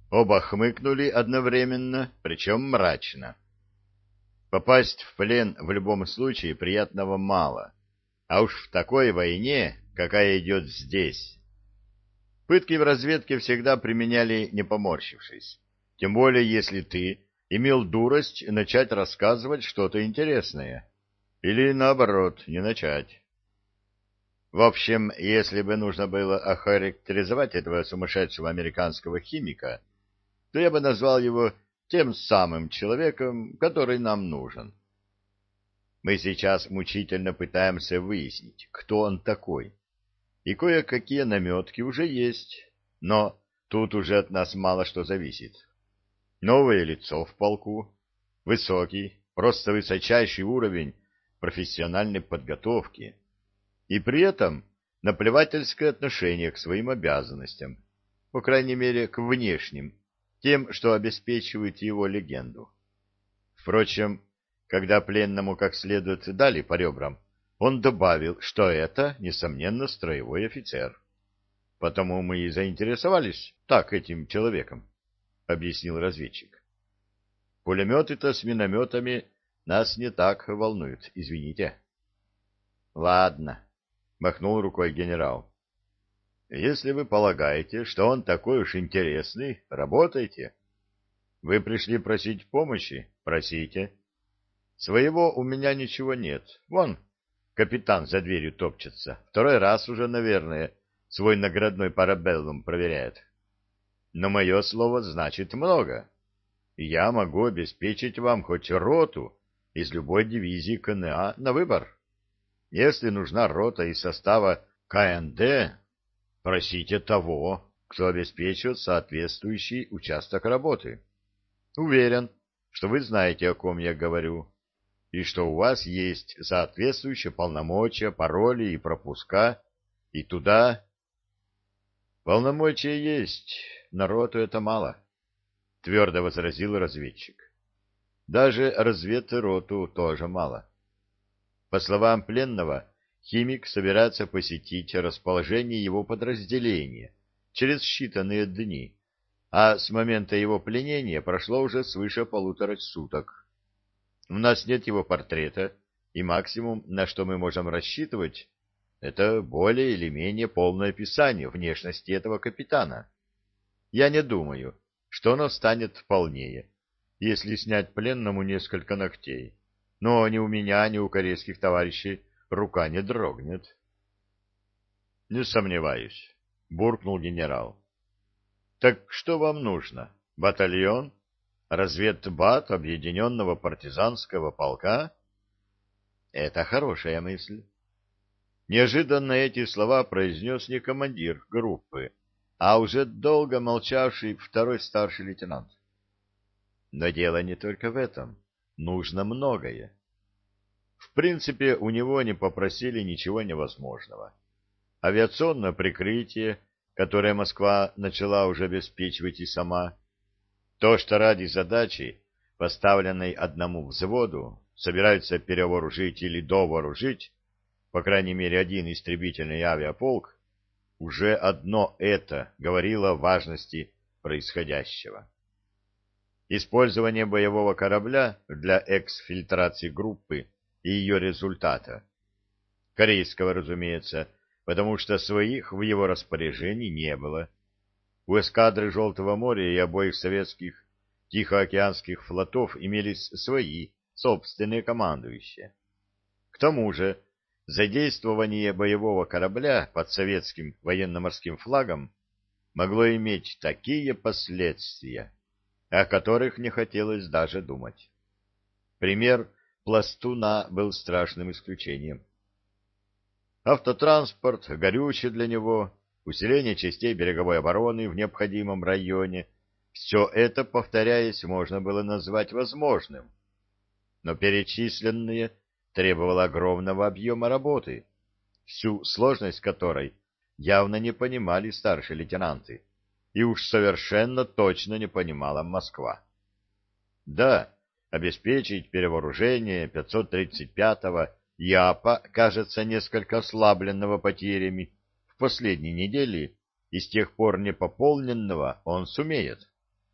Оба хмыкнули одновременно, причем мрачно. Попасть в плен в любом случае приятного мало, а уж в такой войне, какая идет здесь. Пытки в разведке всегда применяли не поморщившись, тем более если ты имел дурость начать рассказывать что-то интересное, или наоборот, не начать. В общем, если бы нужно было охарактеризовать этого сумасшедшего американского химика, то я бы назвал его тем самым человеком, который нам нужен. Мы сейчас мучительно пытаемся выяснить, кто он такой, и кое-какие наметки уже есть, но тут уже от нас мало что зависит. Новое лицо в полку, высокий, просто высочайший уровень профессиональной подготовки, и при этом наплевательское отношение к своим обязанностям, по крайней мере, к внешним, тем, что обеспечивает его легенду. Впрочем, когда пленному как следует дали по ребрам, он добавил, что это, несомненно, строевой офицер. Потому мы и заинтересовались так этим человеком, — объяснил разведчик. Пулеметы-то с минометами нас не так волнуют, извините. — Ладно, — махнул рукой генерал. — Если вы полагаете, что он такой уж интересный, работайте. Вы пришли просить помощи? Просите. Своего у меня ничего нет. Вон, капитан за дверью топчется. Второй раз уже, наверное, свой наградной парабеллум проверяет. Но мое слово значит много. И я могу обеспечить вам хоть роту из любой дивизии КНА на выбор. Если нужна рота из состава КНД, просите того, кто обеспечит соответствующий участок работы. Уверен, что вы знаете, о ком я говорю, и что у вас есть соответствующие полномочия, пароли и пропуска, и туда... Полномочия есть, народу это мало, — твердо возразил разведчик. Даже разведроту тоже мало. По словам пленного, химик собирается посетить расположение его подразделения через считанные дни, а с момента его пленения прошло уже свыше 1,5 суток. У нас нет его портрета, и максимум, на что мы можем рассчитывать, это более или менее полное описание внешности этого капитана. Я не думаю, что оно станет полнее, если снять пленному несколько ногтей. Но ни у меня, ни у корейских товарищей рука не дрогнет. — Не сомневаюсь, — буркнул генерал. — Так что вам нужно? Батальон? Разведбат Объединенного партизанского полка? — Это хорошая мысль. Неожиданно эти слова произнес не командир группы, а уже долго молчавший второй старший лейтенант. Но дело не только в этом. Нужно многое. В принципе, у него не попросили ничего невозможного. Авиационное прикрытие, которое Москва начала уже обеспечивать и сама, то, что ради задачи, поставленной одному взводу, собираются перевооружить или довооружить, по крайней мере, один истребительный авиаполк, уже одно это говорило о важности происходящего. Использование боевого корабля для эксфильтрации группы и ее результата. Корейского, разумеется, потому что своих в его распоряжении не было. У эскадры Желтого моря и обоих советских Тихоокеанских флотов имелись свои собственные командующие. К тому же, задействование боевого корабля под советским военно-морским флагом могло иметь такие последствия, о которых не хотелось даже думать. Пример Пластуна был страшным исключением. Автотранспорт, горючее для него, усиление частей береговой обороны в необходимом районе — все это, повторяясь, можно было назвать возможным. Но перечисленное требовало огромного объема работы, всю сложность которой явно не понимали старшие лейтенанты, и уж совершенно точно не понимала Москва. Да, обеспечить перевооружение 535-го ЯПа, кажется, несколько ослабленного потерями в последние недели и с тех пор не пополненного, он сумеет.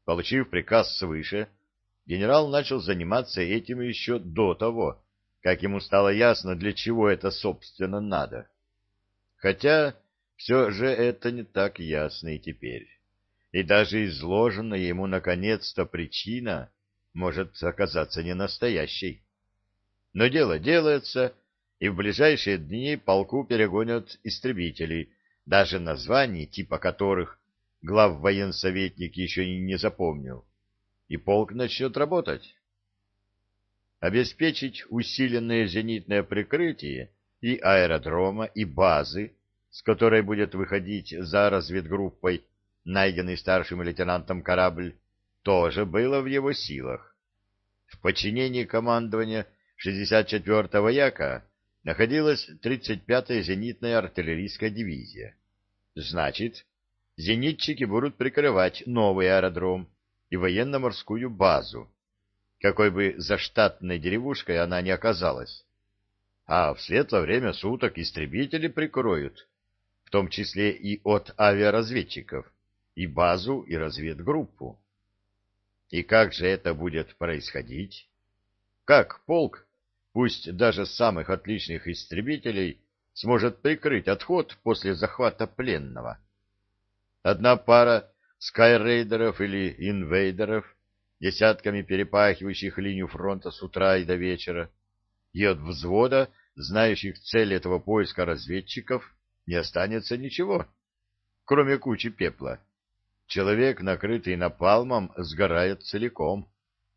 Получив приказ свыше, генерал начал заниматься этим еще до того, как ему стало ясно, для чего это, собственно, надо. Хотя все же это не так ясно и теперь. И даже изложенная ему наконец-то причина может оказаться не настоящей. Но дело делается, и в ближайшие дни полку перегонят истребители, даже названий, типа которых главвоенсоветник еще и не запомнил, и полк начнет работать. Обеспечить усиленное зенитное прикрытие и аэродрома, и базы, с которой будет выходить за разведгруппой найденный старшим лейтенантом корабль, тоже было в его силах. В подчинении командования 64-го Яка находилась 35-я зенитная артиллерийская дивизия. Значит, зенитчики будут прикрывать новый аэродром и военно-морскую базу, какой бы заштатной деревушкой она ни оказалась. А в светлое время суток истребители прикроют, в том числе и от авиаразведчиков, и базу, и разведгруппу. И как же это будет происходить? Как полк, пусть даже самых отличных истребителей, сможет прикрыть отход после захвата пленного? Одна пара скайрейдеров или инвейдеров, десятками перепахивающих линию фронта с утра и до вечера, и от взвода, знающих цель этого поиска разведчиков, не останется ничего, кроме кучи пепла. Человек, накрытый напалмом, сгорает целиком.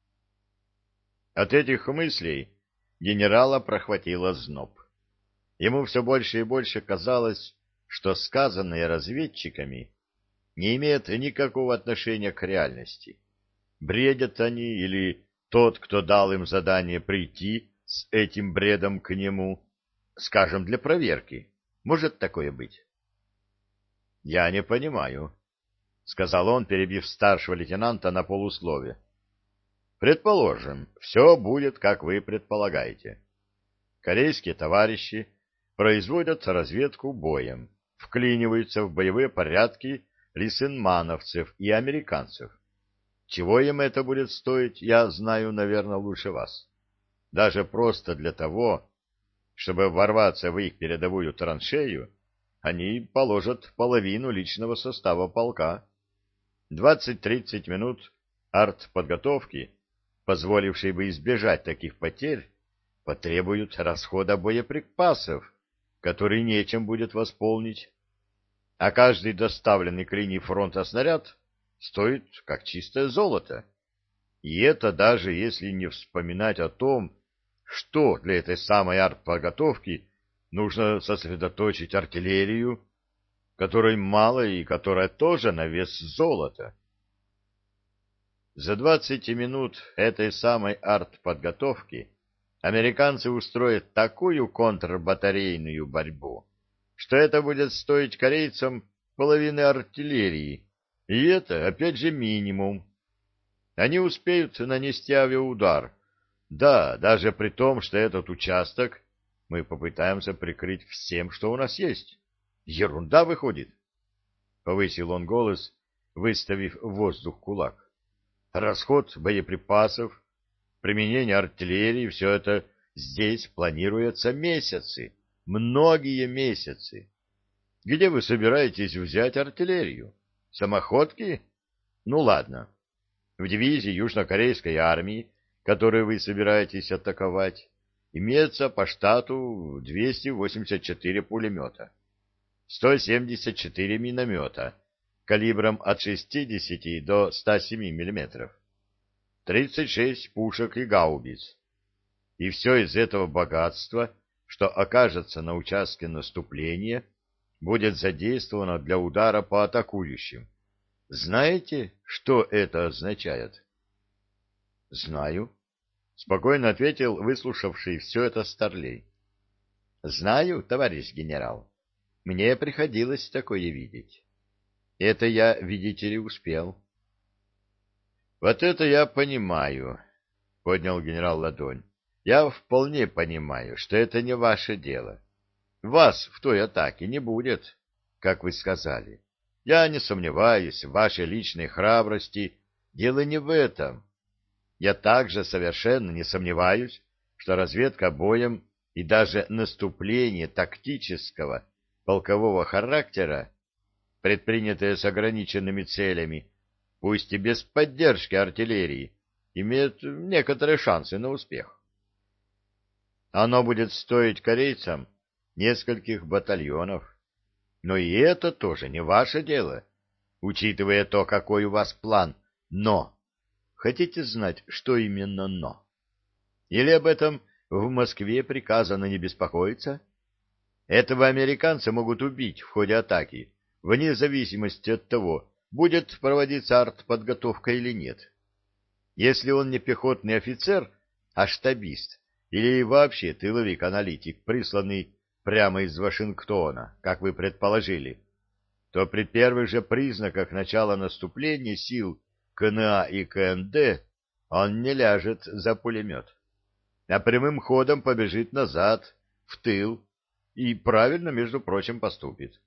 От этих мыслей генерала прохватило зноб. Ему все больше и больше казалось, что сказанное разведчиками не имеет никакого отношения к реальности. Бредят они или тот, кто дал им задание прийти с этим бредом к нему, скажем, для проверки. Может такое быть? — Я не понимаю, — сказал он, перебив старшего лейтенанта на полуслове. — Предположим, все будет, как вы предполагаете. Корейские товарищи производят разведку боем, вклиниваются в боевые порядки лисенмановцев и американцев. Чего им это будет стоить, я знаю, наверное, лучше вас. Даже просто для того, чтобы ворваться в их передовую траншею, они положат половину личного состава полка. 20-30 минут артподготовки, позволившей бы избежать таких потерь, потребуют расхода боеприпасов, который нечем будет восполнить. А каждый доставленный к линии фронта снаряд стоит как чистое золото. И это даже если не вспоминать о том, что для этой самой артподготовки нужно сосредоточить артиллерию, которой мало и которая тоже на вес золота. За 20 минут этой самой артподготовки американцы устроят такую контрбатарейную борьбу, что это будет стоить корейцам половины артиллерии, и это, опять же, минимум. Они успеют нанести авиаудар. Да, даже при том, что этот участок мы попытаемся прикрыть всем, что у нас есть. Ерунда выходит. Повысил он голос, выставив в воздух кулак. Расход боеприпасов, применение артиллерии, все это здесь планируется месяцы, многие месяцы. Где вы собираетесь взять артиллерию? Самоходки? Ну ладно. В дивизии южнокорейской армии, которую вы собираетесь атаковать, имеется по штату 284 пулемета, 174 миномета калибром от 60 до 107 мм, 36 пушек и гаубиц. И все из этого богатства, что окажется на участке наступления, будет задействовано для удара по атакующим. Знаете, что это означает? — Знаю, — спокойно ответил выслушавший все это старлей. — Знаю, товарищ генерал. Мне приходилось такое видеть. Это я, видите ли, успел. — Вот это я понимаю, — поднял генерал ладонь. — Я вполне понимаю, что это не ваше дело. Вас в той атаке не будет, как вы сказали. Я не сомневаюсь в вашей личной храбрости Дело не в этом. Я также совершенно не сомневаюсь, что разведка боем и даже наступление тактического полкового характера, предпринятые с ограниченными целями, пусть и без поддержки артиллерии, имеют некоторые шансы на успех. Оно будет стоить корейцам нескольких батальонов. Но и это тоже не ваше дело, учитывая то, какой у вас план. Но хотите знать, что именно «но»? Или об этом в Москве приказано не беспокоиться? Этого американца могут убить в ходе атаки, вне зависимости от того, будет проводиться артподготовка или нет. Если он не пехотный офицер, а штабист, или вообще тыловик-аналитик, присланный прямо из Вашингтона, как вы предположили, то при первых же признаках начала наступления сил КНА и КНД он не ляжет за пулемет, а прямым ходом побежит назад, в тыл, и правильно, между прочим, поступит.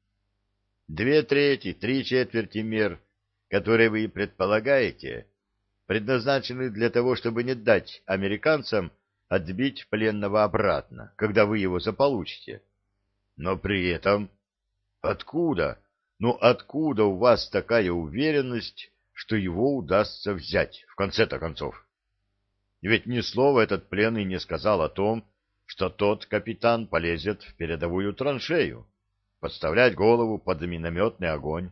2/3, 3/4 мер, которые вы предполагаете, предназначены для того, чтобы не дать американцам отбить пленного обратно, когда вы его заполучите. Но при этом откуда, откуда у вас такая уверенность, что его удастся взять, в конце-то концов? Ведь ни слова этот пленный не сказал о том, что тот капитан полезет в передовую траншею, подставлять голову под минометный огонь.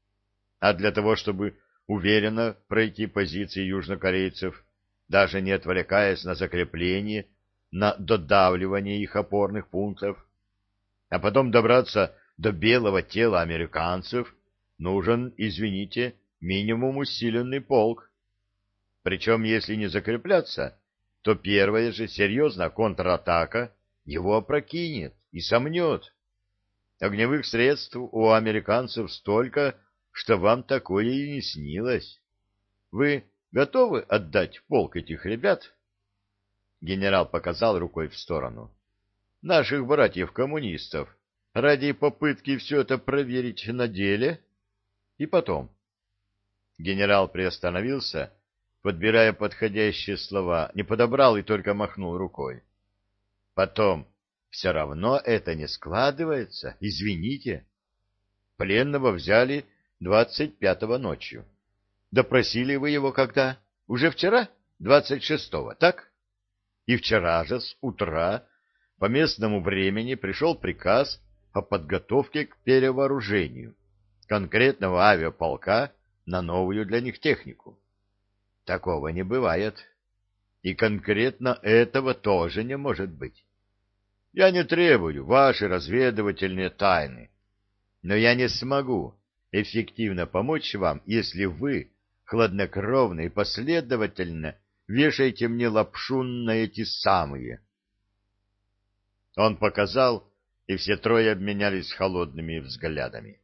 А для того, чтобы уверенно пройти позиции южнокорейцев, даже не отвлекаясь на закрепление, на додавливание их опорных пунктов, а потом добраться до белого тела американцев, нужен, извините, минимум усиленный полк. Причем, если не закрепляться, то первая же серьезная контратака его опрокинет и сомнет. Огневых средств у американцев столько, что вам такое и не снилось. Вы готовы отдать полк этих ребят? Генерал показал рукой в сторону. Наших братьев-коммунистов, ради попытки все это проверить на деле? И потом. Генерал приостановился, подбирая подходящие слова, не подобрал и только махнул рукой. Потом, все равно это не складывается, извините. Пленного взяли 25-го ночью. Допросили вы его когда? Уже вчера? 26-го, так? И вчера же с утра по местному времени пришел приказ о подготовке к перевооружению конкретного авиаполка на новую для них технику. Такого не бывает. И конкретно этого тоже не может быть. Я не требую ваши разведывательные тайны, но я не смогу эффективно помочь вам, если вы хладнокровно и последовательно вешаете мне лапшу на эти самые. Он показал, и все трое обменялись холодными взглядами.